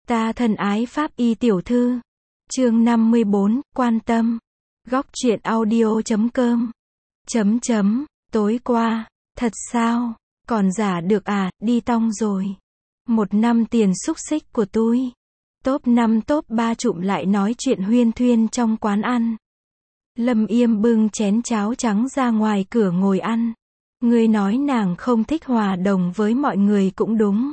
Ta thân ái Pháp Y tiểu thư. Chương 54, quan tâm. Góc truyện audio.com. Tối qua, thật sao, còn giả được à, đi tong rồi. 1 năm tiền xúc xích của tôi. Top 5 top 3 trụm lại nói chuyện huyên thuyên trong quán ăn. Lâm Yêm bưng chén cháo trắng ra ngoài cửa ngồi ăn. Người nói nàng không thích hòa đồng với mọi người cũng đúng.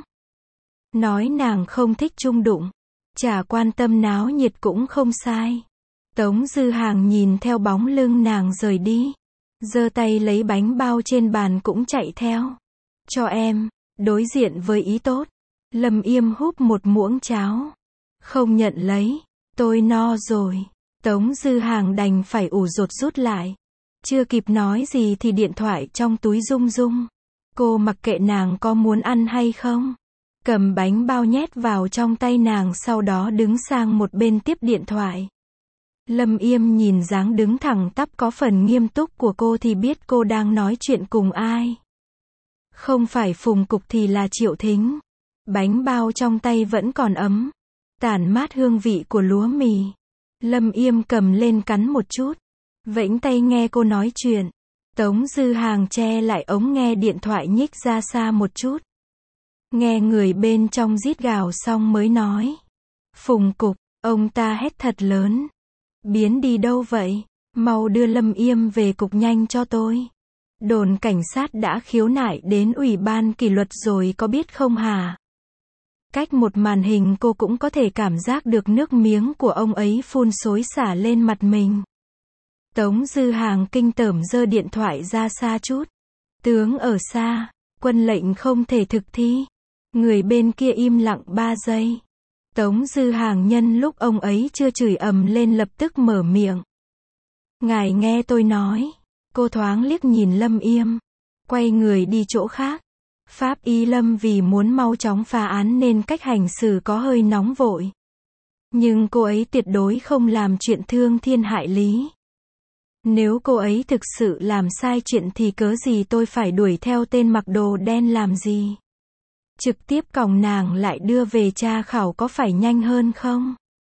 Nói nàng không thích chung đụng. Chả quan tâm náo nhiệt cũng không sai. Tống Dư Hàng nhìn theo bóng lưng nàng rời đi. Giơ tay lấy bánh bao trên bàn cũng chạy theo. Cho em, đối diện với ý tốt. Lâm Yêm húp một muỗng cháo. Không nhận lấy, tôi no rồi. Tống Dư Hàng đành phải ủ rột rút lại. Chưa kịp nói gì thì điện thoại trong túi rung rung. Cô mặc kệ nàng có muốn ăn hay không. Cầm bánh bao nhét vào trong tay nàng, sau đó đứng sang một bên tiếp điện thoại. Lâm Yêm nhìn dáng đứng thẳng tắp có phần nghiêm túc của cô thì biết cô đang nói chuyện cùng ai. Không phải Phùng Cục thì là Triệu Thính. Bánh bao trong tay vẫn còn ấm, tản mát hương vị của lúa mì. Lâm Yêm cầm lên cắn một chút, vẫy tay nghe cô nói chuyện. Tống Dư Hàng che lại ống nghe điện thoại nhích ra xa một chút. Nghe người bên trong rít gào xong mới nói. Phùng Cục, ông ta hét thật lớn. Biến đi đâu vậy? Mau đưa Lâm Yêm về cục nhanh cho tôi. Đồn cảnh sát đã khiếu nại đến ủy ban kỷ luật rồi có biết không hả? Cách một màn hình cô cũng có thể cảm giác được nước miếng của ông ấy phun xối xả lên mặt mình. Tống Dư Hàng kinh tởm giơ điện thoại ra xa chút. Tướng ở xa, quân lệnh không thể thực thi. Người bên kia im lặng 3 giây. Tống Dư Hàng nhân lúc ông ấy chưa chửi ầm lên lập tức mở miệng. Ngài nghe tôi nói. Cô thoáng liếc nhìn Lâm Yêm, quay người đi chỗ khác. Pháp Y Lâm vì muốn mau chóng phá án nên cách hành xử có hơi nóng vội. Nhưng cô ấy tuyệt đối không làm chuyện thương thiên hại lý. Nếu cô ấy thực sự làm sai chuyện thì cớ gì tôi phải đuổi theo tên mặc đồ đen làm gì? Trực tiếp còng nàng lại đưa về tra khảo có phải nhanh hơn không?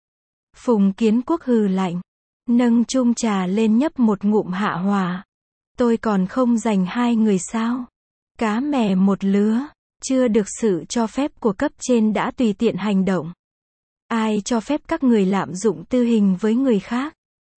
Phùng Kiến Quốc hừ lạnh, nâng chung trà lên nhấp một ngụm hạ hỏa. Tôi còn không dành 2 người sao? Cá mè một lứa, chưa được sự cho phép của cấp trên đã tùy tiện hành động. Ai cho phép các người lạm dụng tư hình với người khác?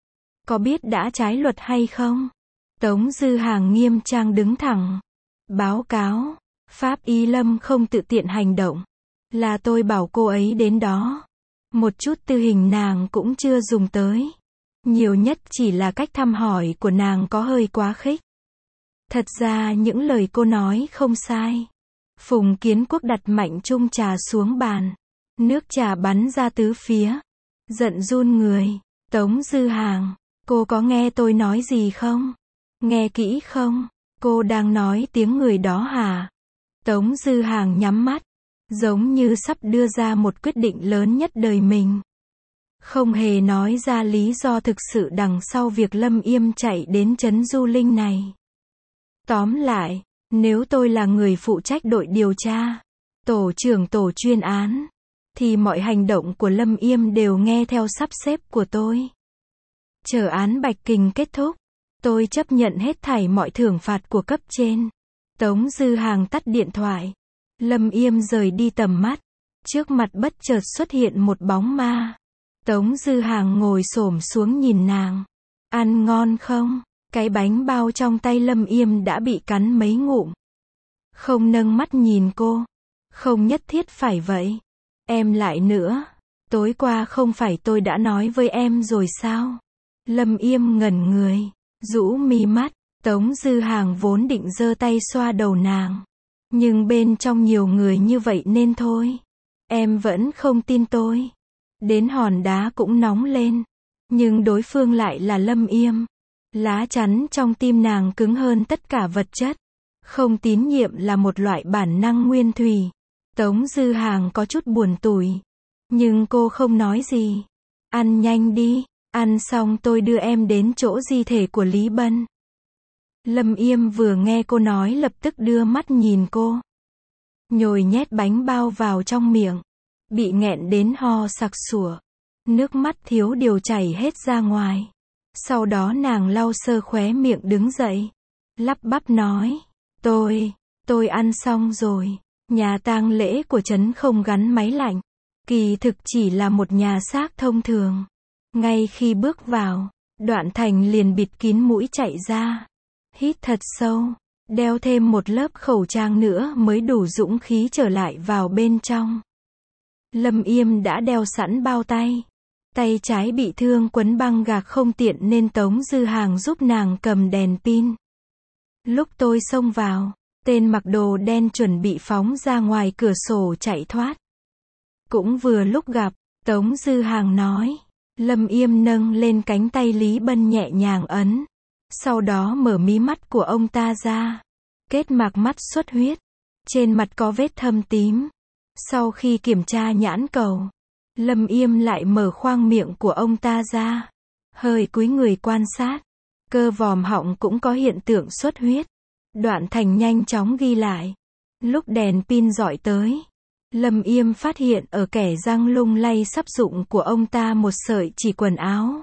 Có biết đã trái luật hay không? Tống Dư Hàng nghiêm trang đứng thẳng. Báo cáo, Pháp Y Lâm không tự tiện hành động. Là tôi bảo cô ấy đến đó. Một chút tư hình nàng cũng chưa dùng tới. Nhiều nhất chỉ là cách thăm hỏi của nàng có hơi quá khích. Thật ra những lời cô nói không sai. Phùng Kiến Quốc đặt mạnh chung trà xuống bàn. Nước trà bắn ra tứ phía. Giận run người. Tống Dư Hàng, cô có nghe tôi nói gì không? Nghe kỹ không? Cô đang nói tiếng người đó hả? Tống Dư Hàng nhắm mắt, giống như sắp đưa ra một quyết định lớn nhất đời mình. Không hề nói ra lý do thực sự đằng sau việc Lâm Yêm chạy đến trấn Du Linh này. Tóm lại, nếu tôi là người phụ trách đội điều tra, tổ trưởng tổ chuyên án, thì mọi hành động của Lâm Yêm đều nghe theo sắp xếp của tôi. Chờ án Bạch Kình kết thúc, tôi chấp nhận hết thảy mọi thưởng phạt của cấp trên. Tống Dư Hàng tắt điện thoại. Lâm Yêm rời đi tầm mắt. Trước mặt bất chợt xuất hiện một bóng ma. Tống Dư Hàng ngồi xổm xuống nhìn nàng. Ăn ngon không? Cái bánh bao trong tay Lâm Yêm đã bị cắn mấy ngụm. Không nâng mắt nhìn cô. Không nhất thiết phải vậy. Em lại nữa. Tối qua không phải tôi đã nói với em rồi sao? Lâm Yêm ngẩn người, rũ mi mắt. Tống Dư Hàng vốn định giơ tay xoa đầu nàng. Nhưng bên trong nhiều người như vậy nên thôi. Em vẫn không tin tôi. Đến hòn đá cũng nóng lên. Nhưng đối phương lại là Lâm Yêm. Lá chắn trong tim nàng cứng hơn tất cả vật chất. Không tín nhiệm là một loại bản năng nguyên thủy. Tống Dư Hàng có chút buồn tủi. Nhưng cô không nói gì. Ăn nhanh đi. Ăn xong tôi đưa em đến chỗ di thể của Lý Bân. Lâm Yêm vừa nghe cô nói lập tức đưa mắt nhìn cô. Nhồi nhét bánh bao vào trong miệng. bị nghẹn đến ho sặc sủa. Nước mắt thiếu điều chảy hết ra ngoài. Sau đó nàng lau sơ khóe miệng đứng dậy. Lắp bắp nói, tôi ăn xong rồi. Nhà tang lễ của trấn không gắn máy lạnh. Kỳ thực chỉ là một nhà xác thông thường. Ngay khi bước vào, Đoạn Thành liền bịt kín mũi chạy ra. Hít thật sâu, đeo thêm một lớp khẩu trang nữa mới đủ dũng khí trở lại vào bên trong. Lâm Yêm đã đeo sẵn bao tay. Tay trái bị thương quấn băng gạc không tiện nên Tống Dư Hàng giúp nàng cầm đèn pin. Lúc tôi xông vào, tên mặc đồ đen chuẩn bị phóng ra ngoài cửa sổ chạy thoát. Cũng vừa lúc gặp, Tống Dư Hàng nói. Lâm Yêm nâng lên cánh tay Lý Bân nhẹ nhàng ấn. Sau đó mở mí mắt của ông ta ra. Kết mạc mắt xuất huyết. Trên mặt có vết thâm tím. Sau khi kiểm tra nhãn cầu, Lâm Yêm lại mở khoang miệng của ông ta ra. Hơi cúi người quan sát. Cơ vòm họng cũng có hiện tượng xuất huyết. Đoạn Thành nhanh chóng ghi lại. Lúc đèn pin rọi tới, Lâm Yêm phát hiện ở kẻ răng lung lay sắp rụng của ông ta một sợi chỉ quần áo.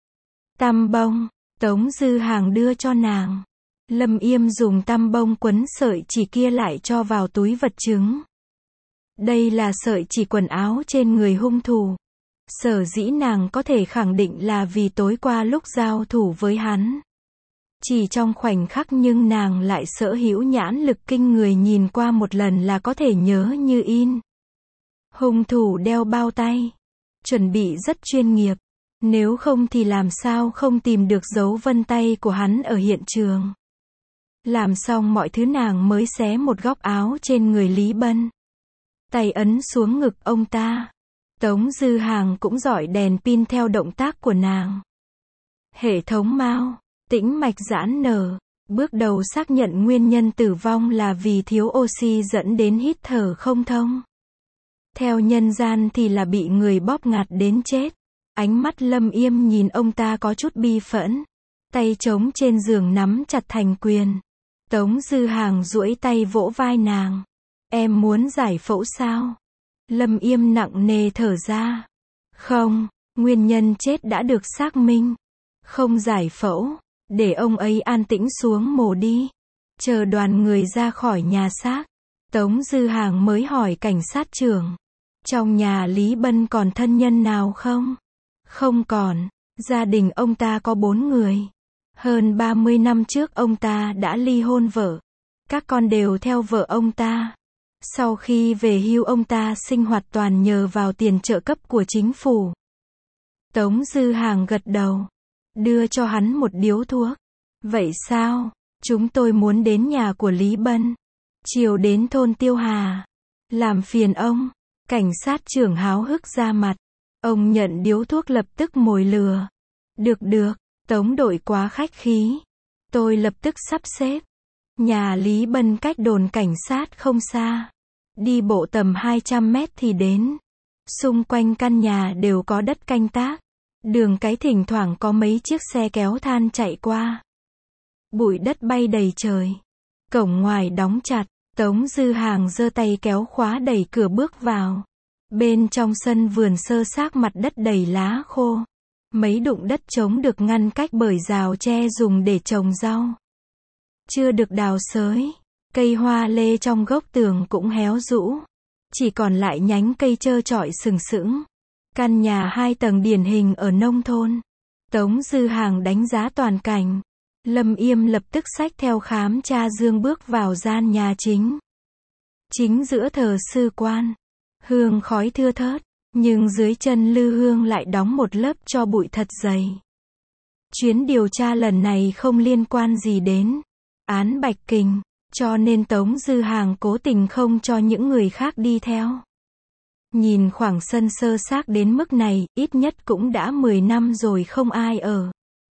Tăm bông, Tống Dư Hàng đưa cho nàng. Lâm Yêm dùng tăm bông quấn sợi chỉ kia lại cho vào túi vật chứng. Đây là sợi chỉ quần áo trên người hung thủ. Sở dĩ nàng có thể khẳng định là vì tối qua lúc giao thủ với hắn. Chỉ trong khoảnh khắc nhưng nàng lại sở hữu nhãn lực kinh người, nhìn qua một lần là có thể nhớ như in. Hung thủ đeo bao tay. Chuẩn bị rất chuyên nghiệp. Nếu không thì làm sao không tìm được dấu vân tay của hắn ở hiện trường. Làm xong mọi thứ nàng mới xé một góc áo trên người Lý Bân. Tay ấn xuống ngực ông ta. Tống Dư Hàng cũng dọi đèn pin theo động tác của nàng. Hệ thống Mao, tĩnh mạch giãn nở. Bước đầu xác nhận nguyên nhân tử vong là vì thiếu oxy dẫn đến hít thở không thông. Theo nhân gian thì là bị người bóp ngạt đến chết. Ánh mắt Lâm Yêm nhìn ông ta có chút bi phẫn. Tay trống trên giường nắm chặt thành quyền. Tống Dư Hàng duỗi tay vỗ vai nàng. Em muốn giải phẫu sao? Lâm Yêm nặng nề thở ra. Không, nguyên nhân chết đã được xác minh. Không giải phẫu, để ông ấy an tĩnh xuống mổ đi. Chờ đoàn người ra khỏi nhà xác, Tống Dư Hàng mới hỏi cảnh sát trưởng. Trong nhà Lý Bân còn thân nhân nào không? Không còn, gia đình ông ta có 4 người. Hơn 30 năm trước ông ta đã ly hôn vợ. Các con đều theo vợ ông ta. Sau khi về hưu ông ta sinh hoạt toàn nhờ vào tiền trợ cấp của chính phủ. Tống Dư Hàng gật đầu. Đưa cho hắn một điếu thuốc. Vậy sao? Chúng tôi muốn đến nhà của Lý Bân. Chiều đến thôn Tiêu Hà. Làm phiền ông. Cảnh sát trưởng háo hức ra mặt. Ông nhận điếu thuốc lập tức mồi lừa. Được, Tống đội quá khách khí. Tôi lập tức sắp xếp. Nhà Lý Bân cách đồn cảnh sát không xa. Đi bộ tầm 200 mét thì đến. Xung quanh căn nhà đều có đất canh tác. Đường cái thỉnh thoảng có mấy chiếc xe kéo than chạy qua. Bụi đất bay đầy trời. Cổng ngoài đóng chặt. Tống Dư Hàng giơ tay kéo khóa đẩy cửa bước vào. Bên trong sân vườn sơ xác mặt đất đầy lá khô. Mấy đụng đất trống được ngăn cách bởi rào tre dùng để trồng rau. Chưa được đào xới. Cây hoa lê trong gốc tường cũng héo rũ. Chỉ còn lại nhánh cây trơ trọi sừng sững. Căn nhà 2 tầng điển hình ở nông thôn. Tống Dư Hàng đánh giá toàn cảnh. Lâm Yêm lập tức xách theo khám tra dương bước vào gian nhà chính. Chính giữa thờ sư quan. Hương khói thưa thớt. Nhưng dưới chân lư hương lại đóng một lớp tro bụi thật dày. Chuyến điều tra lần này không liên quan gì đến án Bạch Kình. Cho nên Tống Dư Hàng cố tình không cho những người khác đi theo. Nhìn khoảng sân sơ xác đến mức này, ít nhất cũng đã 10 năm rồi không ai ở.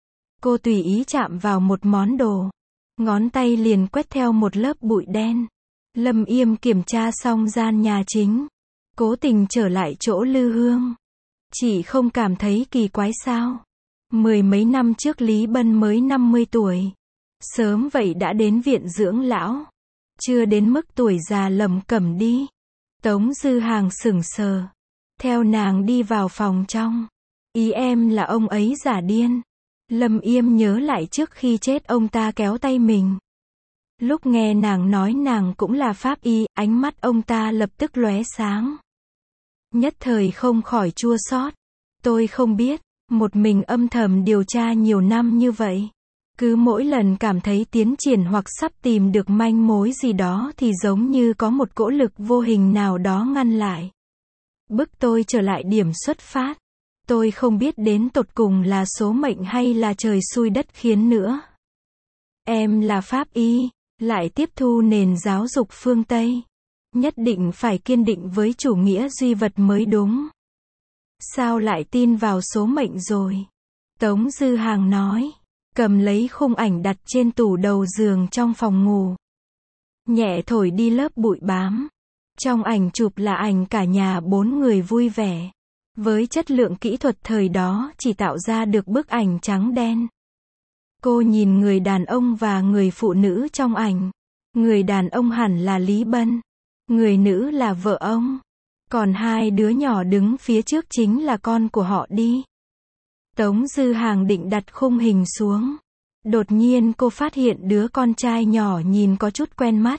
Cô tùy ý chạm vào một món đồ. Ngón tay liền quét theo một lớp bụi đen. Lâm Yêm kiểm tra xong gian nhà chính. Cố tình trở lại chỗ lư hương. Chị không cảm thấy kỳ quái sao? 10 mấy năm trước Lý Bân mới 50 tuổi. Sớm vậy đã đến viện dưỡng lão. Chưa đến mức tuổi già lầm cẩm đi. Tống Dư Hàng sững sờ. theo nàng đi vào phòng trong. Ý em là ông ấy giả điên. Lâm Yêm nhớ lại trước khi chết ông ta kéo tay mình. Lúc nghe nàng nói nàng cũng là pháp y, ánh mắt ông ta lập tức lóe sáng. Nhất thời không khỏi chua xót. Tôi không biết, một mình âm thầm điều tra nhiều năm như vậy. Cứ mỗi lần cảm thấy tiến triển hoặc sắp tìm được manh mối gì đó thì giống như có một cỗ lực vô hình nào đó ngăn lại. Bức tôi trở lại điểm xuất phát. Tôi không biết đến tột cùng là số mệnh hay là trời xui đất khiến nữa. Em là pháp y, lại tiếp thu nền giáo dục phương Tây. Nhất định phải kiên định với chủ nghĩa duy vật mới đúng. Sao lại tin vào số mệnh rồi? Tống Dư Hàng nói, cầm lấy khung ảnh đặt trên tủ đầu giường trong phòng ngủ. Nhẹ thổi đi lớp bụi bám. Trong ảnh chụp là ảnh cả nhà 4 người vui vẻ. Với chất lượng kỹ thuật thời đó chỉ tạo ra được bức ảnh trắng đen. Cô nhìn người đàn ông và người phụ nữ trong ảnh. Người đàn ông hẳn là Lý Bân. Người nữ là vợ ông. Còn 2 đứa nhỏ đứng phía trước chính là con của họ đi. Tống Dư Hàng định đặt khung hình xuống. Đột nhiên cô phát hiện đứa con trai nhỏ nhìn có chút quen mắt.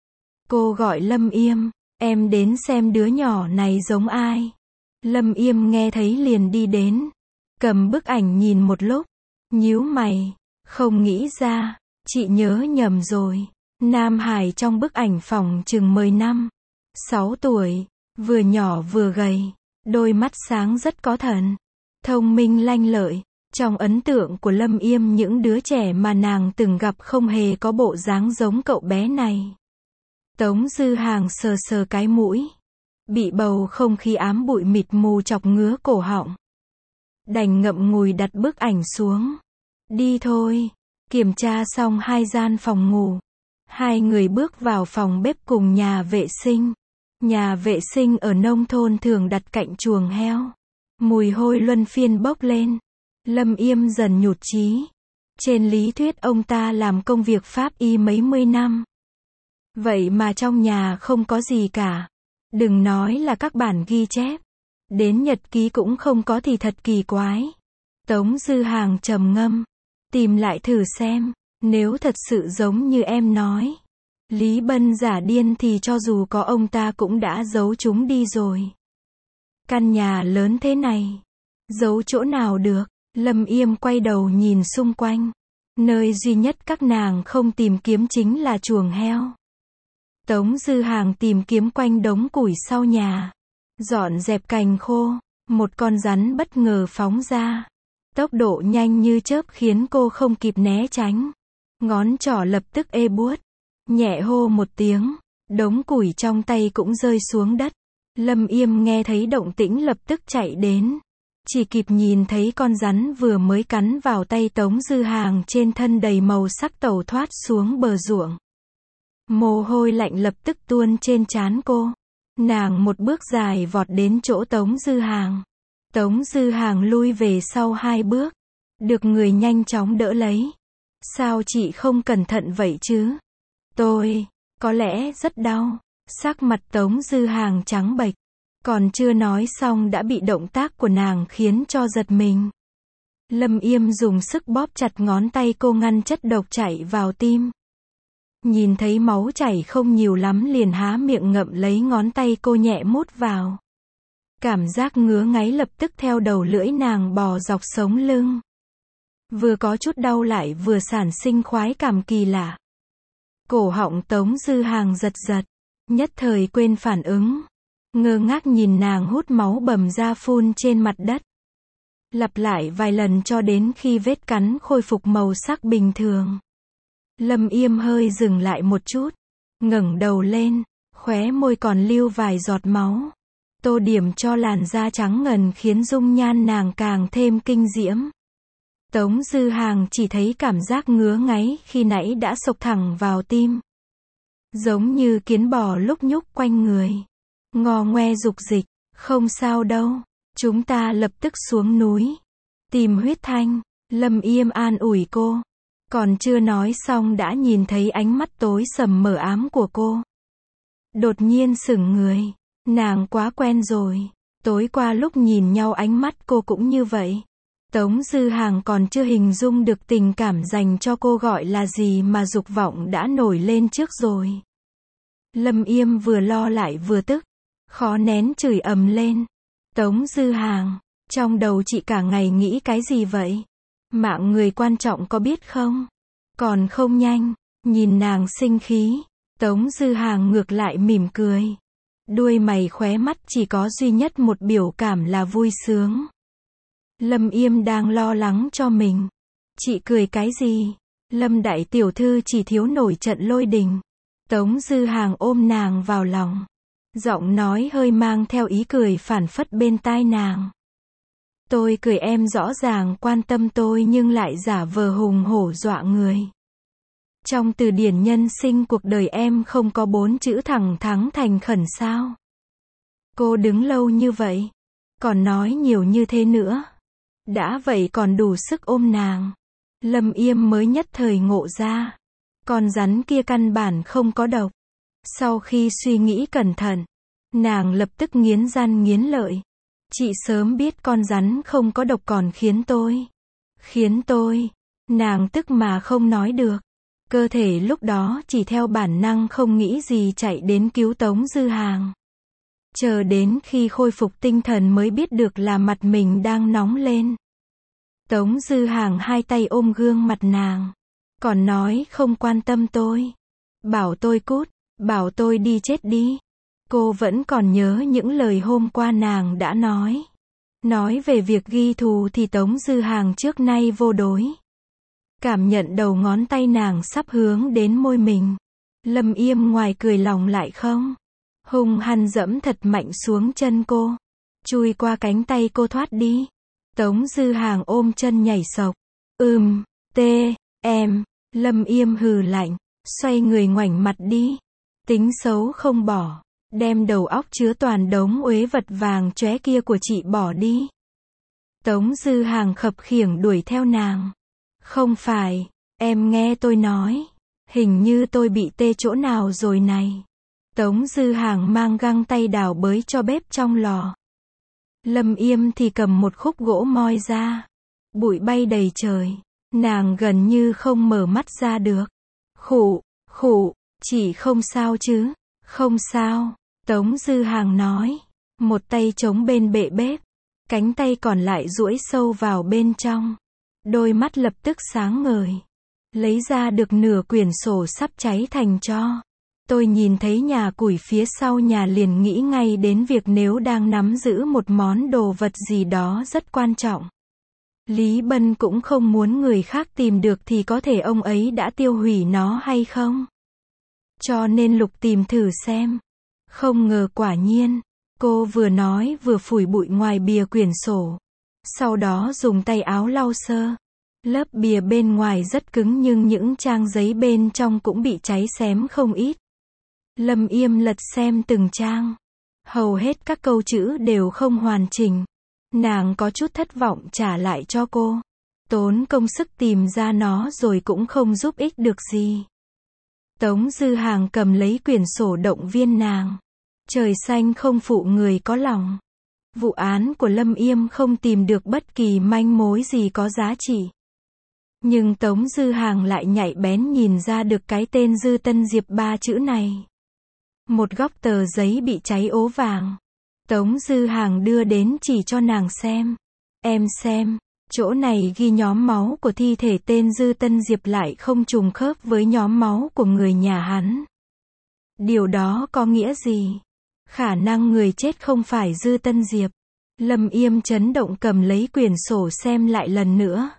Cô gọi Lâm Yêm, em đến xem đứa nhỏ này giống ai. Lâm Yêm nghe thấy liền đi đến. Cầm bức ảnh nhìn một lúc. Nhíu mày, không nghĩ ra, chị nhớ nhầm rồi. Nam Hải trong bức ảnh phỏng chừng 10 năm. 6 tuổi, vừa nhỏ vừa gầy. Đôi mắt sáng rất có thần. Thông minh lanh lợi. Trong ấn tượng của Lâm Yêm những đứa trẻ mà nàng từng gặp không hề có bộ dáng giống cậu bé này. Tống Dư Hàng sờ sờ cái mũi. Bị bầu không khí ám bụi mịt mù chọc ngứa cổ họng. Đành ngậm ngùi đặt bức ảnh xuống. Đi thôi. Kiểm tra xong 2 gian phòng ngủ. 2 người bước vào phòng bếp cùng nhà vệ sinh. Nhà vệ sinh ở nông thôn thường đặt cạnh chuồng heo. Mùi hôi luân phiên bốc lên. Lâm Yêm dần nhụt chí. Trên lý thuyết ông ta làm công việc pháp y mấy mươi năm. Vậy mà trong nhà không có gì cả. Đừng nói là các bản ghi chép. Đến nhật ký cũng không có thì thật kỳ quái. Tống Dư Hàng trầm ngâm. Tìm lại thử xem. Nếu thật sự giống như em nói. Lý Bân giả điên thì cho dù có ông ta cũng đã giấu chúng đi rồi. Căn nhà lớn thế này. Giấu chỗ nào được. Lâm Yêm quay đầu nhìn xung quanh. Nơi duy nhất các nàng không tìm kiếm chính là chuồng heo. Tống Dư Hàng tìm kiếm quanh đống củi sau nhà. Dọn dẹp cành khô. Một con rắn bất ngờ phóng ra. Tốc độ nhanh như chớp khiến cô không kịp né tránh. Ngón trỏ lập tức ê buốt. Nhẹ hô một tiếng. Đống củi trong tay cũng rơi xuống đất. Lâm Yêm nghe thấy động tĩnh lập tức chạy đến. Chỉ kịp nhìn thấy con rắn vừa mới cắn vào tay Tống Dư Hàng trên thân đầy màu sắc tẩu thoát xuống bờ ruộng. Mồ hôi lạnh lập tức tuôn trên trán cô. Nàng một bước dài vọt đến chỗ Tống Dư Hàng. Tống Dư Hàng lui về sau 2 bước. Được người nhanh chóng đỡ lấy. Sao chị không cẩn thận vậy chứ? Tôi, có lẽ rất đau. Sắc mặt Tống Dư Hàng trắng bệch. Còn chưa nói xong đã bị động tác của nàng khiến cho giật mình. Lâm Yêm dùng sức bóp chặt ngón tay cô ngăn chất độc chảy vào tim. Nhìn thấy máu chảy không nhiều lắm liền há miệng ngậm lấy ngón tay cô nhẹ mút vào. Cảm giác ngứa ngáy lập tức theo đầu lưỡi nàng bò dọc sống lưng. Vừa có chút đau lại vừa sản sinh khoái cảm kỳ lạ. Cổ họng Tống Dư Hàng giật giật. Nhất thời quên phản ứng. Ngơ ngác nhìn nàng hút máu bầm ra phun trên mặt đất. Lặp lại vài lần cho đến khi vết cắn khôi phục màu sắc bình thường. Lâm Yêm hơi dừng lại một chút. Ngẩng đầu lên. Khóe môi còn lưu vài giọt máu. Tô điểm cho làn da trắng ngần khiến dung nhan nàng càng thêm kinh diễm. Tống Dư Hàng chỉ thấy cảm giác ngứa ngáy khi nãy đã xộc thẳng vào tim. Giống như kiến bò lúc nhúc quanh người. Ngò ngoe dục dịch. Không sao đâu. Chúng ta lập tức xuống núi. Tìm huyết thanh. Lâm Yêm an ủi cô. Còn chưa nói xong đã nhìn thấy ánh mắt tối sầm mờ ám của cô. Đột nhiên sững người. Nàng quá quen rồi. Tối qua lúc nhìn nhau ánh mắt cô cũng như vậy. Tống Dư Hàng còn chưa hình dung được tình cảm dành cho cô gọi là gì mà dục vọng đã nổi lên trước rồi. Lâm Yêm vừa lo lại vừa tức, khó nén chửi ầm lên. Tống Dư Hàng, trong đầu chị cả ngày nghĩ cái gì vậy? Mạng người quan trọng có biết không? Còn không nhanh, nhìn nàng sinh khí, Tống Dư Hàng ngược lại mỉm cười. Đuôi mày khóe mắt chỉ có duy nhất một biểu cảm là vui sướng. Lâm Yêm đang lo lắng cho mình. Chị cười cái gì? Lâm đại tiểu thư chỉ thiếu nổi trận lôi đình. Tống Dư Hàng ôm nàng vào lòng. Giọng nói hơi mang theo ý cười phảng phất bên tai nàng. Tôi cười em rõ ràng quan tâm tôi nhưng lại giả vờ hùng hổ dọa người. Trong từ điển nhân sinh cuộc đời em không có 4 chữ thẳng thắn thành khẩn sao? Cô đứng lâu như vậy, còn nói nhiều như thế nữa. Đã vậy còn đủ sức ôm nàng. Lâm Yêm mới nhất thời ngộ ra. Con rắn kia căn bản không có độc. Sau khi suy nghĩ cẩn thận, nàng lập tức nghiến răng nghiến lợi. Chị sớm biết con rắn không có độc còn khiến tôi, nàng tức mà không nói được. Cơ thể lúc đó chỉ theo bản năng không nghĩ gì chạy đến cứu Tống Dư Hàng. Chờ đến khi khôi phục tinh thần mới biết được là mặt mình đang nóng lên. Tống Dư Hàng hai tay ôm gương mặt nàng. Còn nói không quan tâm tôi. Bảo tôi cút, bảo tôi đi chết đi. Cô vẫn còn nhớ những lời hôm qua nàng đã nói. Nói về việc ghi thù thì Tống Dư Hàng trước nay vô đối. Cảm nhận đầu ngón tay nàng sắp hướng đến môi mình. Lâm Yêm ngoài cười lòng lại không. Hung hăng dẫm thật mạnh xuống chân cô. Chui qua cánh tay cô thoát đi. Tống Dư Hàng ôm chân nhảy sộc. Em. Lâm Yêm hừ lạnh. Xoay người ngoảnh mặt đi. Tính xấu không bỏ. Đem đầu óc chứa toàn đống uế vật vàng chóe kia của chị bỏ đi. Tống Dư Hàng khập khiễng đuổi theo nàng. Không phải, em nghe tôi nói. Hình như tôi bị tê chỗ nào rồi này. Tống Dư Hàng mang găng tay đào bới cho bếp trong lò. Lâm Yêm thì cầm một khúc gỗ moi ra. Bụi bay đầy trời. Nàng gần như không mở mắt ra được. Khụ, chị không sao chứ? Không sao, Tống Dư Hàng nói. Một tay chống bên bệ bếp. Cánh tay còn lại duỗi sâu vào bên trong. Đôi mắt lập tức sáng ngời. Lấy ra được nửa quyển sổ sắp cháy thành tro. Tôi nhìn thấy nhà củi phía sau nhà liền nghĩ ngay đến việc nếu đang nắm giữ một món đồ vật gì đó rất quan trọng. Lý Bân cũng không muốn người khác tìm được thì có thể ông ấy đã tiêu hủy nó hay không. Cho nên lục tìm thử xem. Không ngờ quả nhiên. Cô vừa nói vừa phủi bụi ngoài bìa quyển sổ. Sau đó dùng tay áo lau sơ. Lớp bìa bên ngoài rất cứng nhưng những trang giấy bên trong cũng bị cháy xém không ít. Lâm Yêm lật xem từng trang. Hầu hết các câu chữ đều không hoàn chỉnh. Nàng có chút thất vọng trả lại cho cô. Tốn công sức tìm ra nó rồi cũng không giúp ích được gì. Tống Dư Hàng cầm lấy quyển sổ động viên nàng. Trời xanh không phụ người có lòng. Vụ án của Lâm Yêm không tìm được bất kỳ manh mối gì có giá trị. Nhưng Tống Dư Hàng lại nhạy bén nhìn ra được cái tên Dư Tân Diệp 3 chữ này. Một góc tờ giấy bị cháy ố vàng. Tống Dư Hàng đưa đến chỉ cho nàng xem. Em xem, chỗ này ghi nhóm máu của thi thể tên Dư Tân Diệp lại không trùng khớp với nhóm máu của người nhà hắn. Điều đó có nghĩa gì? Khả năng người chết không phải Dư Tân Diệp. Lâm Yêm chấn động cầm lấy quyển sổ xem lại lần nữa.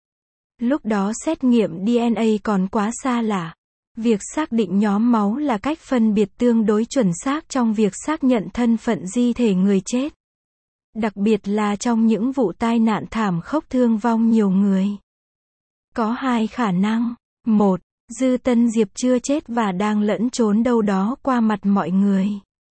Lúc đó xét nghiệm DNA còn quá xa lạ. Việc xác định nhóm máu là cách phân biệt tương đối chuẩn xác trong việc xác nhận thân phận di thể người chết. Đặc biệt là trong những vụ tai nạn thảm khốc thương vong nhiều người. Có hai khả năng. 1. Dư Tân Diệp chưa chết và đang lẫn trốn đâu đó qua mặt mọi người.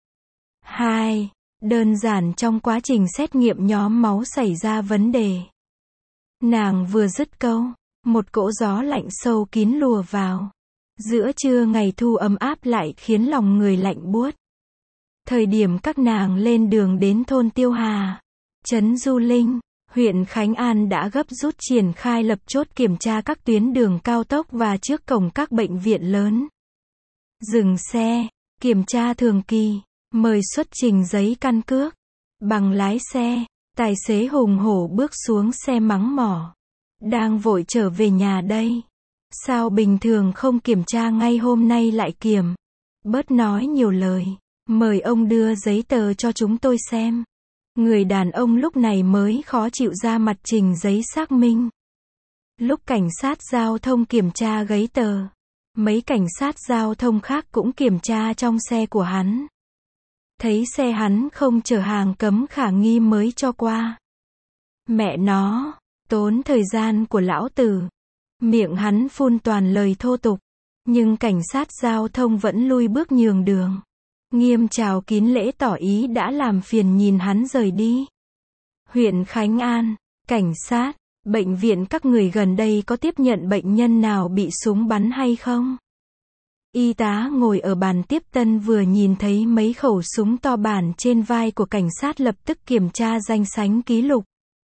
2. Đơn giản trong quá trình xét nghiệm nhóm máu xảy ra vấn đề. Nàng vừa dứt câu, một cỗ gió lạnh sâu kín lùa vào. Giữa trưa ngày thu ấm áp lại khiến lòng người lạnh buốt. Thời điểm các nàng lên đường đến thôn Tiêu Hà, trấn Du Linh, huyện Khánh An đã gấp rút triển khai lập chốt kiểm tra các tuyến đường cao tốc và trước cổng các bệnh viện lớn. Dừng xe, kiểm tra thường kỳ, mời xuất trình giấy căn cước, bằng lái xe, tài xế hùng hổ bước xuống xe mắng mỏ. Đang vội trở về nhà đây. Sao bình thường không kiểm tra ngay hôm nay lại kiểm? Bớt nói nhiều lời. Mời ông đưa giấy tờ cho chúng tôi xem. Người đàn ông lúc này mới khó chịu ra mặt trình giấy xác minh. Lúc cảnh sát giao thông kiểm tra giấy tờ, mấy cảnh sát giao thông khác cũng kiểm tra trong xe của hắn. Thấy xe hắn không chở hàng cấm khả nghi mới cho qua. Mẹ nó, tốn thời gian của lão tử. Miệng hắn phun toàn lời thô tục, nhưng cảnh sát giao thông vẫn lui bước nhường đường. Nghiêm chào kín lễ tỏ ý đã làm phiền nhìn hắn rời đi. Huyện Khánh An, cảnh sát, bệnh viện các người gần đây có tiếp nhận bệnh nhân nào bị súng bắn hay không? Y tá ngồi ở bàn tiếp tân vừa nhìn thấy mấy khẩu súng to bản trên vai của cảnh sát lập tức kiểm tra danh sách ký lục.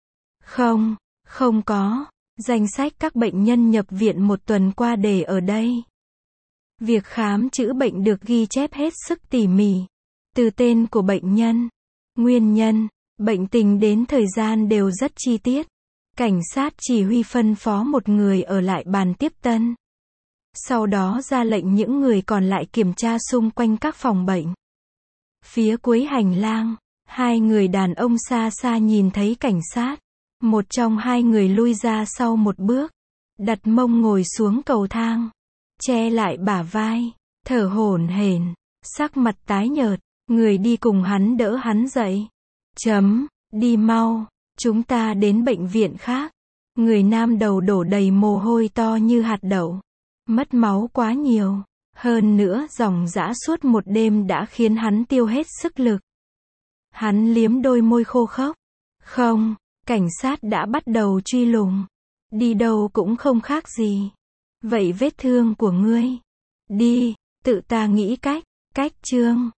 Không có. Danh sách các bệnh nhân nhập viện một tuần qua để ở đây. Việc khám chữa bệnh được ghi chép hết sức tỉ mỉ. Từ tên của bệnh nhân, nguyên nhân, bệnh tình đến thời gian đều rất chi tiết. Cảnh sát chỉ huy phân phó một người ở lại bàn tiếp tân. Sau đó ra lệnh những người còn lại kiểm tra xung quanh các phòng bệnh. Phía cuối hành lang, hai người đàn ông xa xa nhìn thấy cảnh sát. Một trong hai người lui ra sau một bước, đặt mông ngồi xuống cầu thang, che lại bả vai, thở hổn hển, sắc mặt tái nhợt, người đi cùng hắn đỡ hắn dậy. Đi mau, chúng ta đến bệnh viện khác. Người nam đầu đổ đầy mồ hôi to như hạt đậu, mất máu quá nhiều, hơn nữa dòng dã suốt một đêm đã khiến hắn tiêu hết sức lực. Hắn liếm đôi môi khô khốc. Không. Cảnh sát đã bắt đầu truy lùng. Đi đâu cũng không khác gì. Vậy vết thương của ngươi? Đi, tự ta nghĩ cách. Chương